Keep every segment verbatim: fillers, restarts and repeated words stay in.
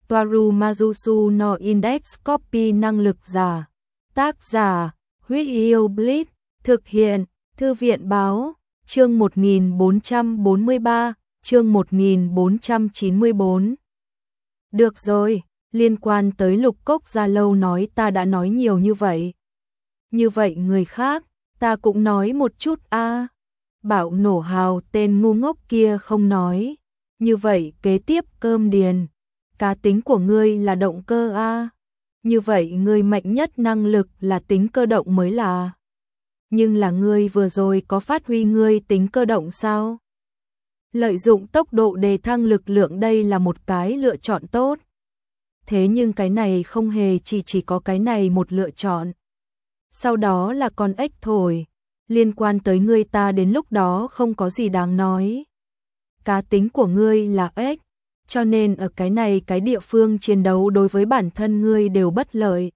Toaru Majusu no Index Copy năng lực giả. Tác giả, Huyết Yêu Blitz, thực hiện, Thư viện báo, chương một nghìn bốn trăm bốn mươi ba, chương một nghìn bốn trăm chín mươi tư. Được rồi, liên quan tới Lục Cốc Gia Lâu nói ta đã nói nhiều như vậy. Như vậy người khác, ta cũng nói một chút a. À. Bảo Nổ Hào tên ngu ngốc kia không nói. Như vậy kế tiếp Cơm Điền, cá tính của ngươi là động cơ a. À. Như vậy ngươi mạnh nhất năng lực là tính cơ động mới là. Nhưng là ngươi vừa rồi có phát huy ngươi tính cơ động sao? Lợi dụng tốc độ đề thăng lực lượng đây là một cái lựa chọn tốt. Thế nhưng cái này không hề chỉ chỉ có cái này một lựa chọn. Sau đó là con ếch thổi, liên quan tới ngươi ta đến lúc đó không có gì đáng nói. Cá tính của ngươi là ếch, cho nên ở cái này cái địa phương chiến đấu đối với bản thân ngươi đều bất lợi.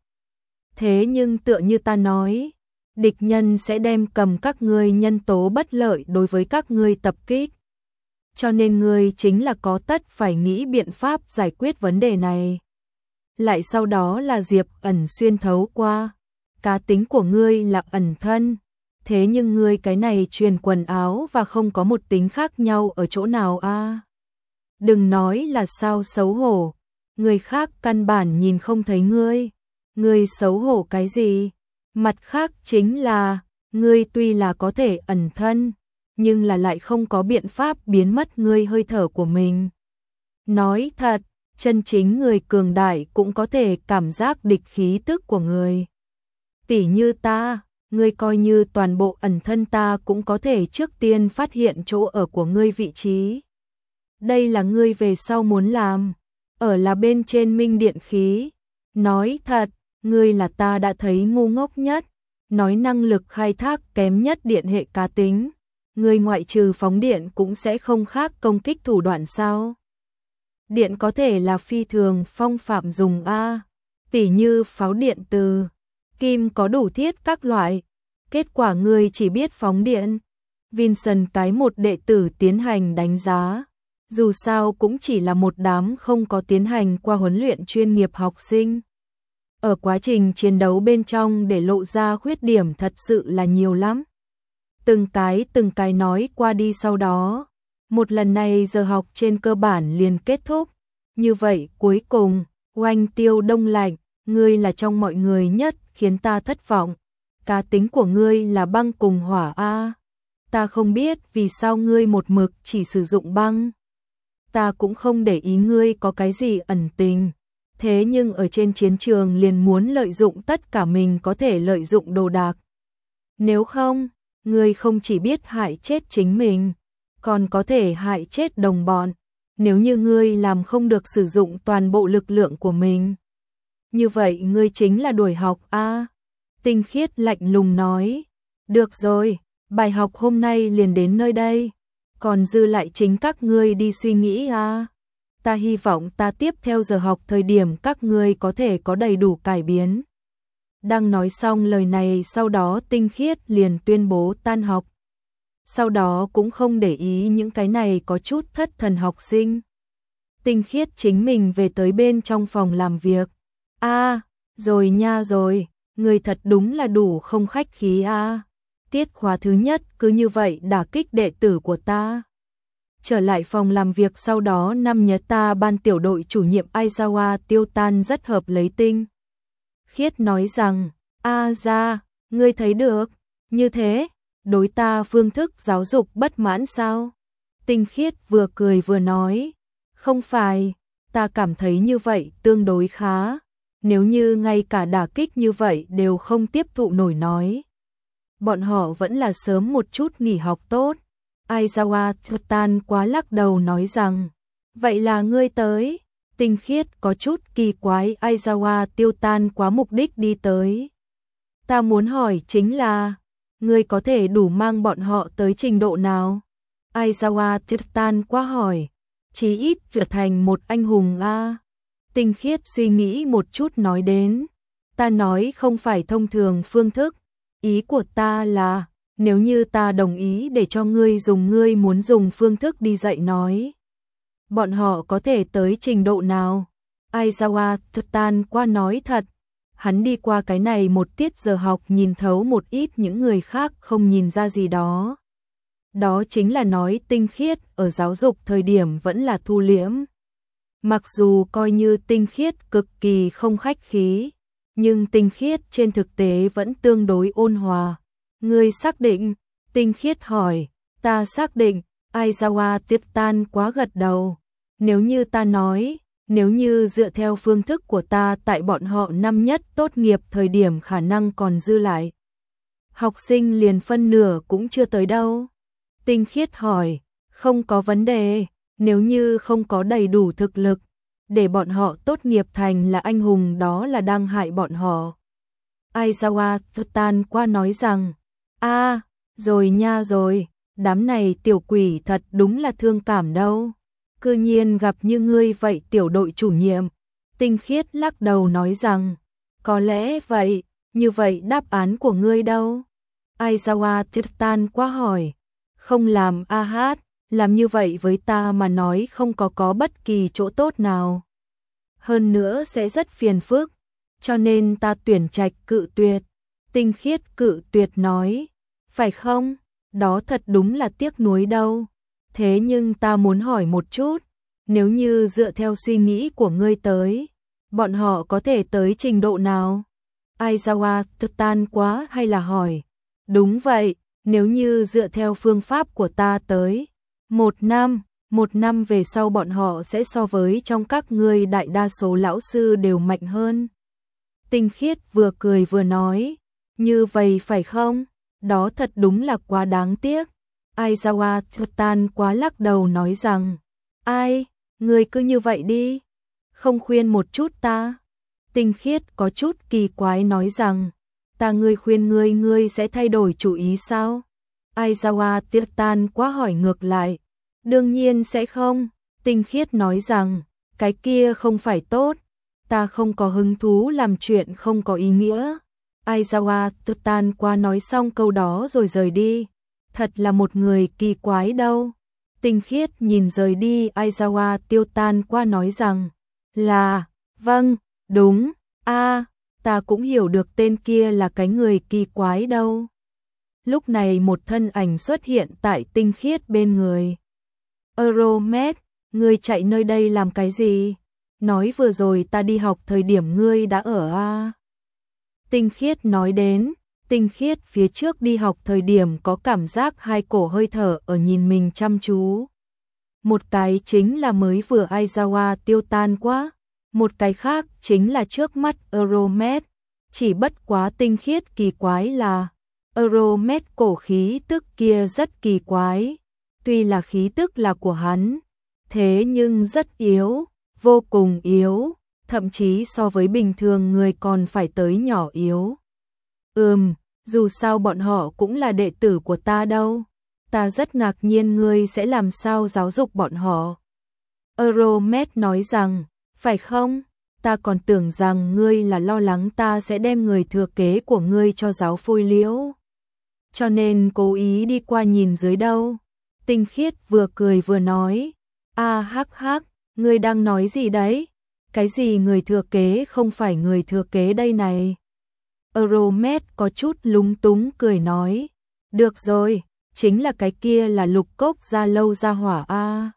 Thế nhưng tựa như ta nói, địch nhân sẽ đem cầm các ngươi nhân tố bất lợi đối với các ngươi tập kích. Cho nên ngươi chính là có tất phải nghĩ biện pháp giải quyết vấn đề này. Lại sau đó là Diệp Ẩn xuyên thấu qua. Cá tính của ngươi là ẩn thân. Thế nhưng ngươi cái này truyền quần áo và không có một tính khác nhau ở chỗ nào a? À? Đừng nói là sao xấu hổ. Người khác căn bản nhìn không thấy ngươi. Ngươi xấu hổ cái gì? Mặt khác chính là, ngươi tuy là có thể ẩn thân, nhưng là lại không có biện pháp biến mất ngươi hơi thở của mình. Nói thật, chân chính người cường đại cũng có thể cảm giác địch khí tức của người. Tỉ như ta, ngươi coi như toàn bộ ẩn thân ta cũng có thể trước tiên phát hiện chỗ ở của ngươi vị trí. Đây là ngươi về sau muốn làm, ở là bên trên minh điện khí. Nói thật, ngươi là ta đã thấy ngu ngốc nhất, nói năng lực khai thác kém nhất điện hệ cá tính. Ngươi ngoại trừ phóng điện cũng sẽ không khác công kích thủ đoạn sao? Điện có thể là phi thường phong phạm dùng a, tỉ như pháo điện từ kim có đủ thiết các loại. Kết quả ngươi chỉ biết phóng điện. Vincent cái một đệ tử tiến hành đánh giá. Dù sao cũng chỉ là một đám không có tiến hành qua huấn luyện chuyên nghiệp học sinh. Ở quá trình chiến đấu bên trong để lộ ra khuyết điểm thật sự là nhiều lắm. Từng cái từng cái nói qua đi sau đó. Một lần này giờ học trên cơ bản liền kết thúc. Như vậy cuối cùng, Oanh Tiêu Đông Lạnh, ngươi là trong mọi người nhất khiến ta thất vọng. Cá tính của ngươi là băng cùng hỏa a. Ta không biết vì sao ngươi một mực chỉ sử dụng băng. Ta cũng không để ý ngươi có cái gì ẩn tình. Thế nhưng ở trên chiến trường liền muốn lợi dụng tất cả mình có thể lợi dụng đồ đạc. Nếu không, ngươi không chỉ biết hại chết chính mình, còn có thể hại chết đồng bọn. Nếu như ngươi làm không được sử dụng toàn bộ lực lượng của mình, như vậy ngươi chính là đuổi học a. À, Tinh Khiết lạnh lùng nói. Được rồi, bài học hôm nay liền đến nơi đây. Còn dư lại chính các ngươi đi suy nghĩ a. À. Ta hy vọng ta tiếp theo giờ học thời điểm các ngươi có thể có đầy đủ cải biến. Đang nói xong lời này sau đó Tinh Khiết liền tuyên bố tan học. Sau đó cũng không để ý những cái này có chút thất thần học sinh. Tinh Khiết chính mình về tới bên trong phòng làm việc. A, à, rồi nha rồi, người thật đúng là đủ không khách khí a. À. Tiết khóa thứ nhất cứ như vậy đả kích đệ tử của ta. Trở lại phòng làm việc sau đó năm nhớ ta ban tiểu đội chủ nhiệm Aizawa Tiêu Tan rất hợp lấy Tinh Khiết nói rằng, a ra, ngươi thấy được, như thế, đối ta phương thức giáo dục bất mãn sao? Tinh Khiết vừa cười vừa nói, không phải, ta cảm thấy như vậy tương đối khá, nếu như ngay cả đả kích như vậy đều không tiếp thụ nổi nói. Bọn họ vẫn là sớm một chút nghỉ học tốt. Aizawa Tan quá lắc đầu nói rằng, vậy là ngươi tới. Tinh Khiết có chút kỳ quái Aizawa Tiêu Tan quá mục đích đi tới. Ta muốn hỏi chính là, ngươi có thể đủ mang bọn họ tới trình độ nào? Aizawa Tiêu Tan quá hỏi, chí ít trở thành một anh hùng a. Tinh Khiết suy nghĩ một chút nói đến, ta nói không phải thông thường phương thức, ý của ta là, nếu như ta đồng ý để cho ngươi dùng ngươi muốn dùng phương thức đi dạy nói, bọn họ có thể tới trình độ nào? Aizawa Tan qua nói thật, hắn đi qua cái này một tiết giờ học nhìn thấu một ít những người khác không nhìn ra gì đó. Đó chính là nói tinh khiết ở giáo dục thời điểm vẫn là thu liễm. Mặc dù coi như tinh khiết cực kỳ không khách khí, nhưng tinh khiết trên thực tế vẫn tương đối ôn hòa. Ngươi xác định? Tinh khiết hỏi. Ta xác định. Aizawa Tan quá gật đầu. Nếu như ta nói, nếu như dựa theo phương thức của ta tại bọn họ năm nhất tốt nghiệp thời điểm khả năng còn dư lại. Học sinh liền phân nửa cũng chưa tới đâu. Tinh khiết hỏi. Không có vấn đề, nếu như không có đầy đủ thực lực, để bọn họ tốt nghiệp thành là anh hùng đó là đang hại bọn họ. Aizawa Tan qua nói rằng, a à, rồi nha rồi, đám này tiểu quỷ thật đúng là thương cảm đâu. Cư nhiên gặp như ngươi vậy tiểu đội chủ nhiệm. Tinh khiết lắc đầu nói rằng, có lẽ vậy, như vậy đáp án của ngươi đâu? Aizawa Tan qua hỏi, không làm a hát, làm như vậy với ta mà nói không có có bất kỳ chỗ tốt nào. Hơn nữa sẽ rất phiền phức, cho nên ta tuyển trạch cự tuyệt. Tinh khiết cự tuyệt nói, phải không? Đó thật đúng là tiếc nuối đâu. Thế nhưng ta muốn hỏi một chút, nếu như dựa theo suy nghĩ của ngươi tới, bọn họ có thể tới trình độ nào? Aizawa Tan quá hay là hỏi, đúng vậy, nếu như dựa theo phương pháp của ta tới, một năm, một năm về sau bọn họ sẽ so với trong các ngươi đại đa số lão sư đều mạnh hơn. Tinh khiết vừa cười vừa nói, như vậy phải không? Đó thật đúng là quá đáng tiếc. Aizawa Tan quá lắc đầu nói rằng, ai, ngươi cứ như vậy đi, không khuyên một chút ta. Tinh khiết có chút kỳ quái nói rằng, ta ngươi khuyên ngươi ngươi sẽ thay đổi chủ ý sao? Aizawa Tan quá hỏi ngược lại, đương nhiên sẽ không. Tinh khiết nói rằng, cái kia không phải tốt, ta không có hứng thú làm chuyện không có ý nghĩa. Aizawa Tan qua nói xong câu đó rồi rời đi. Thật là một người kỳ quái đâu. Tinh khiết nhìn rời đi Aizawa Tan qua nói rằng, là, vâng, đúng, a ta cũng hiểu được tên kia là cái người kỳ quái đâu. Lúc này một thân ảnh xuất hiện tại tinh khiết bên người. Euromed, ngươi chạy nơi đây làm cái gì? Nói vừa rồi ta đi học thời điểm ngươi đã ở a. Tinh khiết nói đến, tinh khiết phía trước đi học thời điểm có cảm giác hai cổ hơi thở ở nhìn mình chăm chú. Một cái chính là mới vừa Aizawa tiêu tan quá, một cái khác chính là trước mắt Euromed. Chỉ bất quá tinh khiết kỳ quái là, Euromed cổ khí tức kia rất kỳ quái. Tuy là khí tức là của hắn, thế nhưng rất yếu, vô cùng yếu, thậm chí so với bình thường người còn phải tới nhỏ yếu. Ừm, dù sao bọn họ cũng là đệ tử của ta đâu, ta rất ngạc nhiên ngươi sẽ làm sao giáo dục bọn họ. Euromed nói rằng, phải không? Ta còn tưởng rằng ngươi là lo lắng ta sẽ đem người thừa kế của ngươi cho giáo phôi liễu, cho nên cố ý đi qua nhìn dưới đâu. Tinh khiết vừa cười vừa nói, a hắc hắc, ngươi đang nói gì đấy? Cái gì người thừa kế không phải người thừa kế đây này? Euromed có chút lúng túng cười nói, được rồi, chính là cái kia là lục cốc gia lâu gia hỏa a.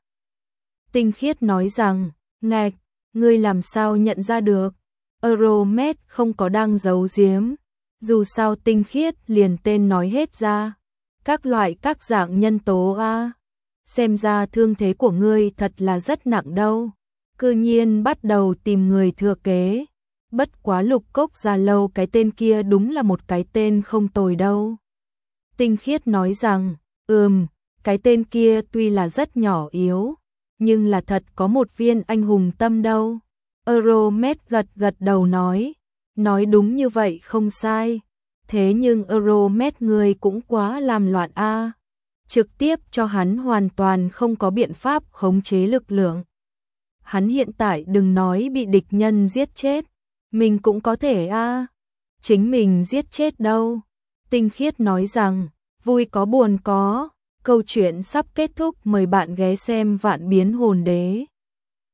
Tinh khiết nói rằng, ngạch, ngươi làm sao nhận ra được? Euromed không có đang giấu giếm, dù sao tinh khiết liền tên nói hết ra. Các loại các dạng nhân tố a. Xem ra thương thế của ngươi thật là rất nặng đâu. Cư nhiên bắt đầu tìm người thừa kế. Bất quá lục cốc gia lâu cái tên kia đúng là một cái tên không tồi đâu. Tinh khiết nói rằng, ừm, cái tên kia tuy là rất nhỏ yếu, nhưng là thật có một viên anh hùng tâm đâu. Euromed gật gật đầu nói, nói đúng như vậy không sai. Thế nhưng Euromed người cũng quá làm loạn a, trực tiếp cho hắn hoàn toàn không có biện pháp khống chế lực lượng. Hắn hiện tại đừng nói bị địch nhân giết chết, mình cũng có thể a, chính mình giết chết đâu. Tinh khiết nói rằng, vui có buồn có, câu chuyện sắp kết thúc, mời bạn ghé xem Vạn Biến Hồn Đế.